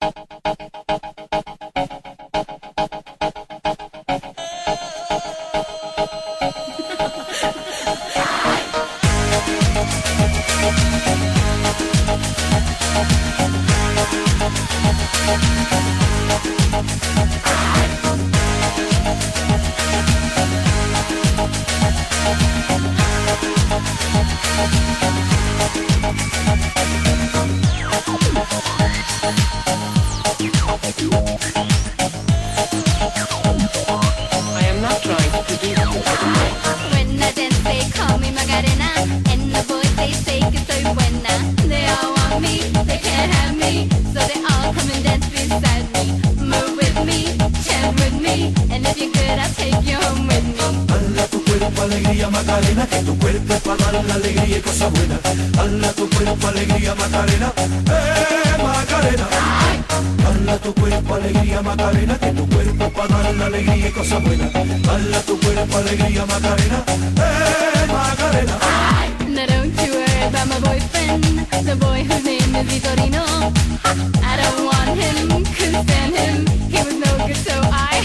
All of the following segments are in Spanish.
Alegría Macarena, que tu cuerpo es para dar la alegría y cosas buenas. Dale a tu cuerpo alegría Macarena, Macarena. Dale a tu cuerpo alegría Macarena, que tu cuerpo es para dar la alegría y cosas buenas. Dale a tu cuerpo alegría Macarena, Macarena. Now don't you worry about my boyfriend, the boy whose name is Vitorino. I don't want him, couldn't stand him, he was no good, so I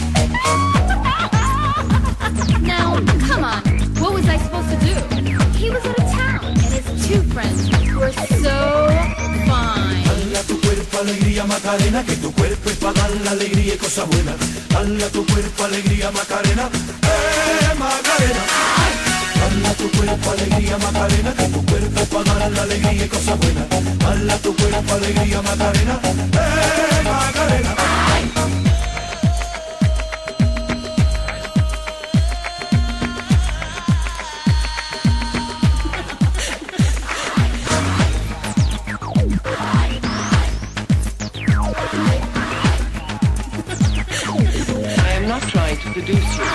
Now, come on, what was I supposed to do? He was out of town, and his two friends were so fine. Dale a tu cuerpo alegría Macarena, que tu cuerpo es para dar la alegría y cosas buenas. Dale a tu cuerpo alegría Macarena, Macarena. Dale a tu cuerpo alegría Macarena, que tu cuerpo es para dar la alegría y cosas buenas. Dale a tu cuerpo alegría Macarena, Macarena. I am not trying to seduce you.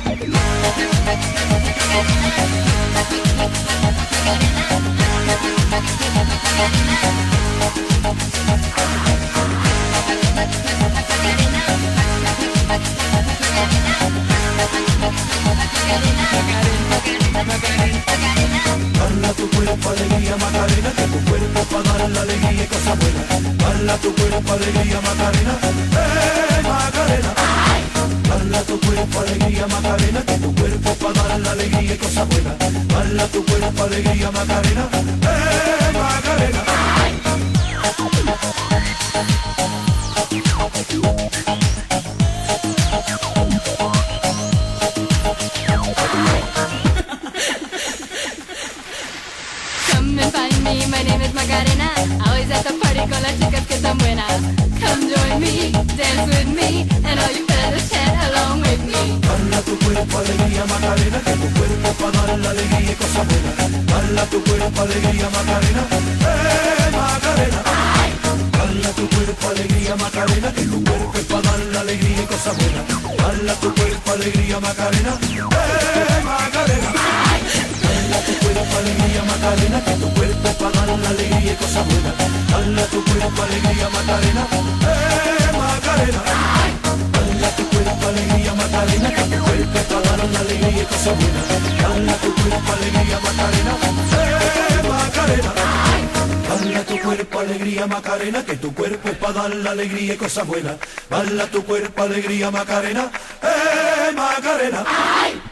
Dale a tu cuerpo alegría Macarena, que tu cuerpo es para dar la alegría y cosas buenas. Dale a tu cuerpo alegría Macarena, Macarena. Dale a tu cuerpo alegría Macarena, que tu cuerpo es para dar la alegría y cosas buenas. Dale a tu cuerpo alegría Macarena, Macarena. Come and find me, my name is Macarena. Always at the party con las chicas que están buenas. Come join me, dance with me, and all you fellas chat along with me. Dale a tu cuerpo alegría Macarena, que tu cuerpo es para dar la alegría y cosas buenas. Dale a tu cuerpo alegría Macarena, Macarena. Dale a tu cuerpo alegría Macarena, que tu cuerpo es para dar la alegría y cosas buenas. Dale a tu cuerpo alegría Macarena, Macarena. Dale a tu cuerpo alegría Macarena, que tu cuerpo es para dar la alegría y cosas buenas. Dale a tu cuerpo alegría Macarena, Macarena. Dale a tu cuerpo alegría Macarena, que tu cuerpo es para dar la alegría y cosas buenas. Dale a tu cuerpo alegría Macarena, Macarena. Dale a tu cuerpo alegría Macarena, que tu cuerpo es para dar la alegría y cosas buenas. Dale a tu cuerpo alegría Macarena, Macarena.